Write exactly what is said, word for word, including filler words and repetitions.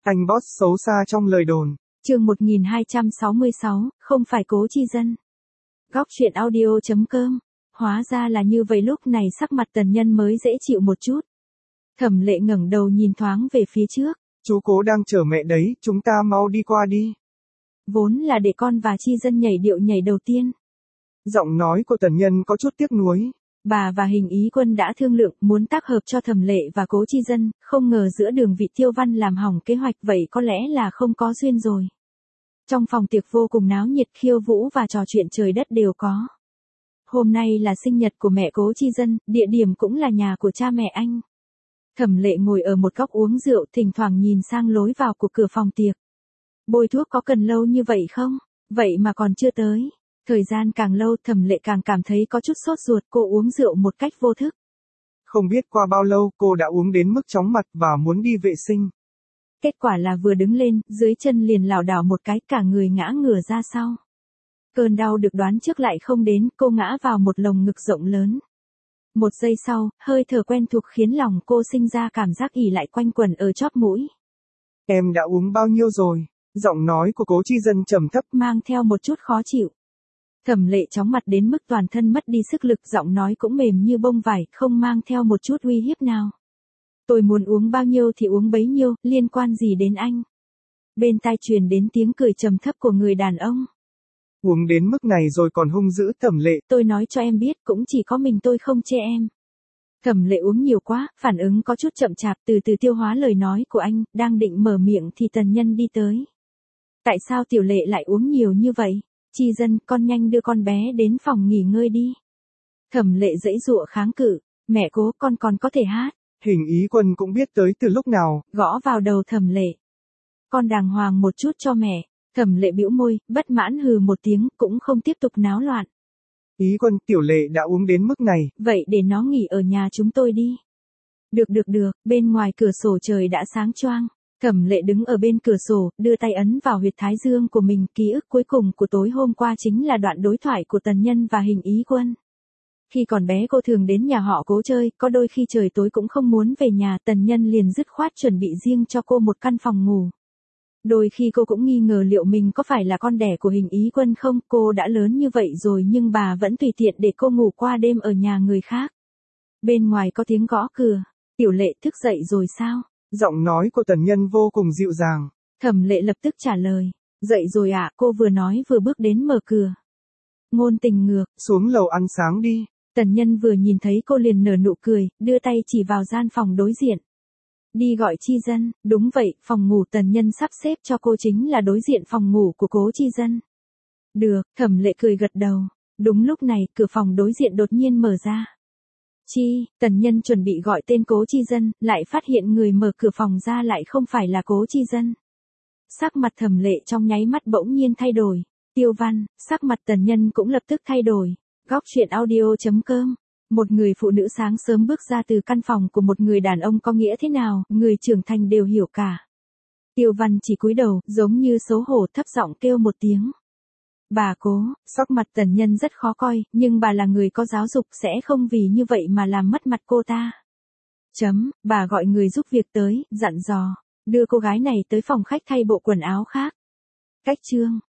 Anh boss xấu xa trong lời đồn. Chương một nghìn hai trăm sáu mươi sáu, không phải Cố Chi Dân. Góc truyện audio chấm com. Hóa ra là như vậy, lúc này sắc mặt Tần Nhân mới dễ chịu một chút. Thẩm Lệ ngẩng đầu nhìn thoáng về phía trước. Chú Cố đang chờ mẹ đấy, chúng ta mau đi qua đi. Vốn là để con và Chi Dân nhảy điệu nhảy đầu tiên. Giọng nói của Tần Nhân có chút tiếc nuối. Bà và Hình Ý Quân đã thương lượng muốn tác hợp cho Thẩm Lệ và Cố Chi Dân, không ngờ giữa đường vị Tiêu Văn làm hỏng kế hoạch, vậy có lẽ là không có duyên rồi. Trong phòng tiệc vô cùng náo nhiệt, khiêu vũ và trò chuyện trời đất đều có. Hôm nay là sinh nhật của mẹ Cố Chi Dân, địa điểm cũng là nhà của cha mẹ anh. Thẩm Lệ ngồi ở một góc uống rượu, thỉnh thoảng nhìn sang lối vào của cửa phòng tiệc. Bôi thuốc có cần lâu như vậy không? Vậy mà còn chưa tới. Thời gian càng lâu, Thẩm Lệ càng cảm thấy có chút sốt ruột, cô uống rượu một cách vô thức. Không biết qua bao lâu cô đã uống đến mức chóng mặt và muốn đi vệ sinh. Kết quả là vừa đứng lên, dưới chân liền lảo đảo một cái, cả người ngã ngửa ra sau. Cơn đau được đoán trước lại không đến, cô ngã vào một lồng ngực rộng lớn. Một giây sau, hơi thở quen thuộc khiến lòng cô sinh ra cảm giác ỉ lại quanh quẩn ở chóp mũi. Em đã uống bao nhiêu rồi? Giọng nói của Cố Chi Dân trầm thấp, mang theo một chút khó chịu. Thẩm Lệ chóng mặt đến mức toàn thân mất đi sức lực, giọng nói cũng mềm như bông vải, không mang theo một chút uy hiếp nào. Tôi muốn uống bao nhiêu thì uống bấy nhiêu, liên quan gì đến anh? Bên tai truyền đến tiếng cười trầm thấp của người đàn ông. Uống đến mức này rồi còn hung dữ. Thẩm Lệ. Tôi nói cho em biết, cũng chỉ có mình tôi không chê em. Thẩm Lệ uống nhiều quá, phản ứng có chút chậm chạp, từ từ tiêu hóa lời nói của anh, đang định mở miệng thì Tần Nhân đi tới. Tại sao Tiểu Lệ lại uống nhiều như vậy? Chi Dân, con nhanh đưa con bé đến phòng nghỉ ngơi đi. Thẩm Lệ giãy giụa kháng cự. Mẹ Cố, con còn có thể hát. Hình Ý Quân cũng biết tới từ lúc nào. Gõ vào đầu Thẩm Lệ. Con đàng hoàng một chút cho mẹ. Thẩm Lệ bĩu môi, bất mãn hừ một tiếng, cũng không tiếp tục náo loạn. Ý Quân, Tiểu Lệ đã uống đến mức này. Vậy để nó nghỉ ở nhà chúng tôi đi. Được được được, bên ngoài cửa sổ trời đã sáng choang. Thẩm Lệ đứng ở bên cửa sổ, đưa tay ấn vào huyệt thái dương của mình, ký ức cuối cùng của tối hôm qua chính là đoạn đối thoại của Tần Nhân và Hình Ý Quân. Khi còn bé cô thường đến nhà họ Cố chơi, có đôi khi trời tối cũng không muốn về nhà, Tần Nhân liền dứt khoát chuẩn bị riêng cho cô một căn phòng ngủ. Đôi khi cô cũng nghi ngờ liệu mình có phải là con đẻ của Hình Ý Quân không, cô đã lớn như vậy rồi nhưng bà vẫn tùy tiện để cô ngủ qua đêm ở nhà người khác. Bên ngoài có tiếng gõ cửa. Tiểu Lệ thức dậy rồi sao? Giọng nói của Tần Nhân vô cùng dịu dàng. Thẩm Lệ lập tức trả lời. Dậy rồi ạ, à, cô vừa nói vừa bước đến mở cửa. Ngôn tình ngược. Xuống lầu ăn sáng đi. Tần Nhân vừa nhìn thấy cô liền nở nụ cười, đưa tay chỉ vào gian phòng đối diện. Đi gọi Chi Dân. Đúng vậy, phòng ngủ Tần Nhân sắp xếp cho cô chính là đối diện phòng ngủ của Cố Chi Dân. Được, Thẩm Lệ cười gật đầu. Đúng lúc này, cửa phòng đối diện đột nhiên mở ra. Chi, Tần Nhân chuẩn bị gọi tên Cố Chi Dân, lại phát hiện người mở cửa phòng ra lại không phải là Cố Chi Dân. Sắc mặt Thẩm Lệ trong nháy mắt bỗng nhiên thay đổi. Tiêu Văn, sắc mặt Tần Nhân cũng lập tức thay đổi. Góc truyện audio chấm com. Một người phụ nữ sáng sớm bước ra từ căn phòng của một người đàn ông có nghĩa thế nào, người trưởng thành đều hiểu cả. Tiêu Văn chỉ cúi đầu, giống như xấu hổ, thấp giọng kêu một tiếng. Bà Cố. Sắc mặt Tần Nhân rất khó coi, nhưng bà là người có giáo dục, sẽ không vì như vậy mà làm mất mặt cô ta. Chấm, bà gọi người giúp việc tới, dặn dò, đưa cô gái này tới phòng khách thay bộ quần áo khác. Cách chương.